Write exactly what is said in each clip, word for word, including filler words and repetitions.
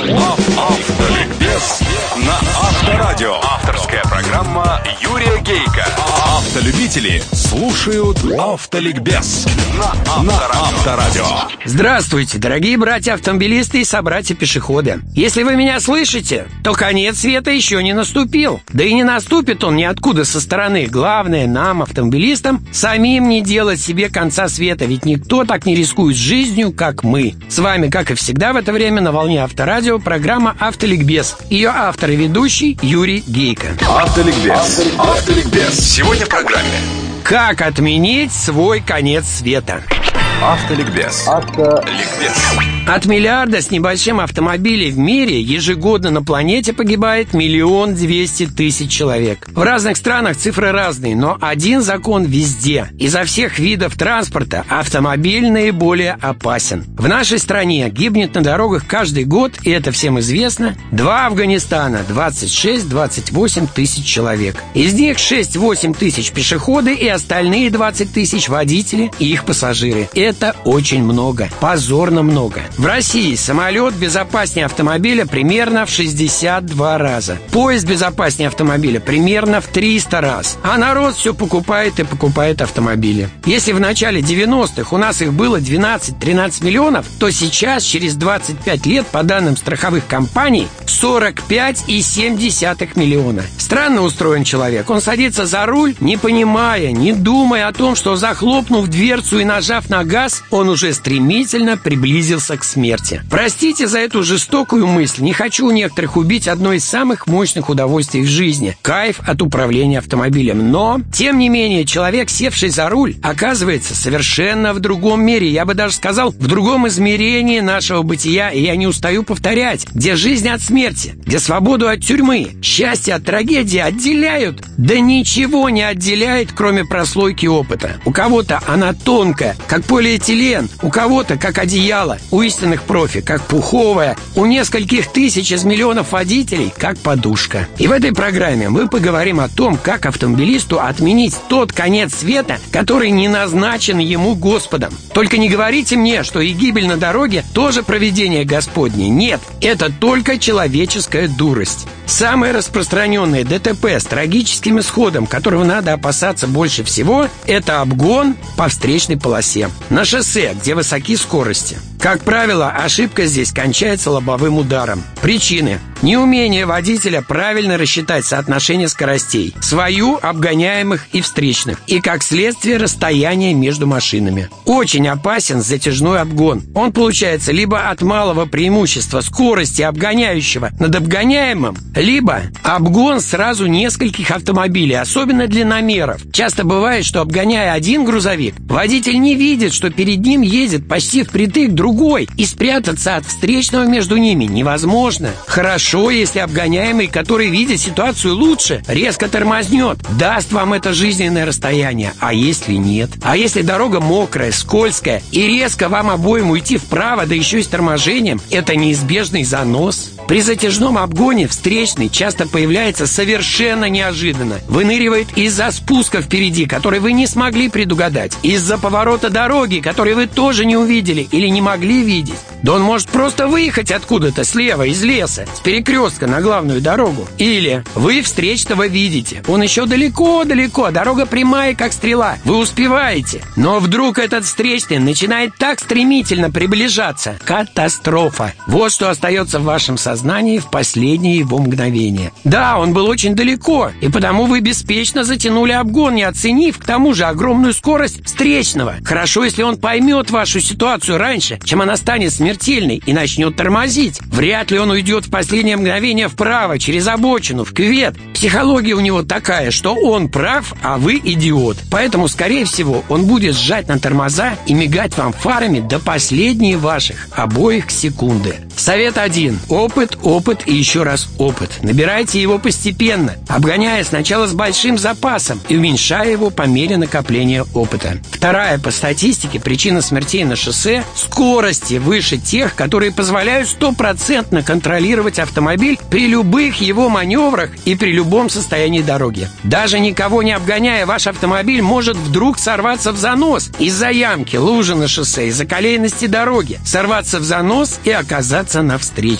Автоликбез на Авторадио. Авторская программа Юрия Гейка. Автолюбители слушают Автоликбез на Авторадио. Здравствуйте, дорогие братья-автомобилисты и собратья-пешеходы. Если вы меня слышите, то конец света еще не наступил. Да и не наступит он ниоткуда со стороны. Главное нам, автомобилистам, самим не делать себе конца света. Ведь никто так не рискует жизнью, как мы. С вами, как и всегда в это время, на волне Авторадио программа «Автоликбез». Ее автор и ведущий Юрий Гейка. Автоликбез. Автоликбез. Сегодня в программе. Как отменить свой конец света? Автоликбез. Автоликбез. От миллиарда с небольшим автомобилей в мире ежегодно на планете погибает миллион двести тысяч человек. В разных странах цифры разные, но один закон везде. Изо всех видов транспорта автомобиль наиболее опасен. В нашей стране гибнет на дорогах каждый год, и это всем известно, два Афганистана, двадцать шесть - двадцать восемь тысяч человек. Из них шесть-восемь тысяч пешеходы и остальные двадцать тысяч водители и их пассажиры. Это очень много, позорно много. В России самолет безопаснее автомобиля примерно в шестьдесят два раза. Поезд безопаснее автомобиля примерно в триста раз. А народ все покупает и покупает автомобили. Если в начале девяностых у нас их было двенадцать-тринадцать миллионов, то сейчас, через двадцать пять лет, по данным страховых компаний, сорок пять и семь десятых миллиона. Странно устроен человек. Он садится за руль, не понимая, не думая о том, что, захлопнув дверцу и нажав на газ, он уже стремительно приблизился к смерти. Простите за эту жестокую мысль. Не хочу у некоторых убить одно из самых мощных удовольствий в жизни – кайф от управления автомобилем. Но, тем не менее, человек, севший за руль, оказывается совершенно в другом мире. Я бы даже сказал, в другом измерении нашего бытия. И я не устаю повторять, где жизнь от смерти, где свободу от тюрьмы, счастье от трагедии отделяют. Да ничего не отделяет, кроме прослойки опыта. У кого-то она тонкая, как полиэтилен, у кого-то как одеяло, у истинных профи, как пуховая, у нескольких тысяч из миллионов водителей, как подушка. И в этой программе мы поговорим о том, как автомобилисту отменить тот конец света, который не назначен ему Господом. Только не говорите мне, что и гибель на дороге тоже провидение Господне. Нет, это только человеческая дурость. Самое распространенное ДТП с трагическим исходом, которого надо опасаться больше всего, это обгон по встречной полосе на шоссе, где высоки скорости. Как правило, ошибка здесь кончается лобовым ударом. Причины: неумение водителя правильно рассчитать соотношение скоростей, свою, обгоняемых и встречных, и, как следствие, расстояние между машинами. Очень опасен затяжной обгон. Он получается либо от малого преимущества скорости обгоняющего над обгоняемым, либо обгон сразу нескольких автомобилей, особенно длинномеров. Часто бывает, что, обгоняя один грузовик, водитель не видит, что перед ним едет почти впритык другой, и спрятаться от встречного между ними невозможно. Хорошо, если обгоняемый, который видит ситуацию лучше, резко тормознет, даст вам это жизненное расстояние. А если нет? А если дорога мокрая, скользкая, и резко вам обоим уйти вправо, да еще и с торможением, это неизбежный занос. При затяжном обгоне встречный часто появляется совершенно неожиданно. Выныривает из-за спуска впереди, который вы не смогли предугадать, из-за поворота дороги, который вы тоже не увидели или не могли видеть. Да он может просто выехать откуда-то слева, из леса, с перекрестка на главную дорогу. Или вы встречного видите. Он еще далеко-далеко, дорога прямая, как стрела. Вы успеваете. Но вдруг этот встречный начинает так стремительно приближаться. Катастрофа. Вот что остается в вашем сознании в последние его мгновения. Да, он был очень далеко, и потому вы беспечно затянули обгон, не оценив к тому же огромную скорость встречного. Хорошо, если он поймет вашу ситуацию раньше, чем она станет смертельной, и начнет тормозить. Вряд ли он уйдет в последнее мгновение вправо, через обочину, в кювет. Психология у него такая, что он прав, а вы идиот. Поэтому, скорее всего, он будет сжать на тормоза и мигать вам фарами до последней ваших обоих секунды. Совет один. Опыт, опыт и еще раз опыт. Набирайте его постепенно, обгоняя сначала с большим запасом и уменьшая его по мере накопления опыта. Вторая по статистике причина смертей на шоссе – скорости выше тех, которые позволяют стопроцентно контролировать автомобиль при любых его маневрах и при любом состоянии дороги. Даже никого не обгоняя, ваш автомобиль может вдруг сорваться в занос из-за ямки, лужи на шоссе, из-за колейности дороги, сорваться в занос и оказаться на встречке.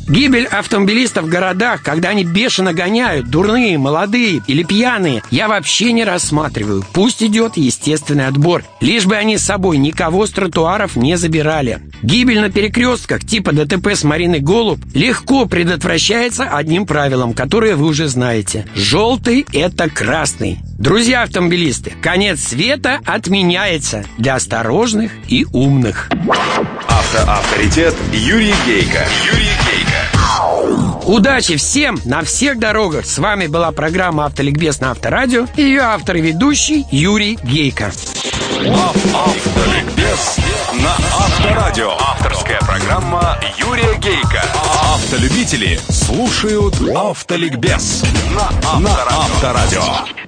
Гибель автомобилистов в городах, когда они бешено гоняют, дурные, молодые или пьяные, я вообще не рассматриваю. Пусть идет естественный отбор, лишь бы они с собой никого с тротуаров не забирали. Гибель на перекрестках типа ДТП с Мариной Голуб легко предотвращается одним правилом, которое вы уже знаете. Желтый – это красный. Друзья автомобилисты, конец света отменяется для осторожных и умных. Автоавторитет Юрий Гейко. Юрий Гейко. Удачи всем на всех дорогах. С вами была программа «Автоликбез» на Авторадио и ее автор и ведущий Юрий Гейко. Автоликбез на Авторадио. Авторская программа Юрия Гейко. Автолюбители слушают Автоликбез на Авторадио.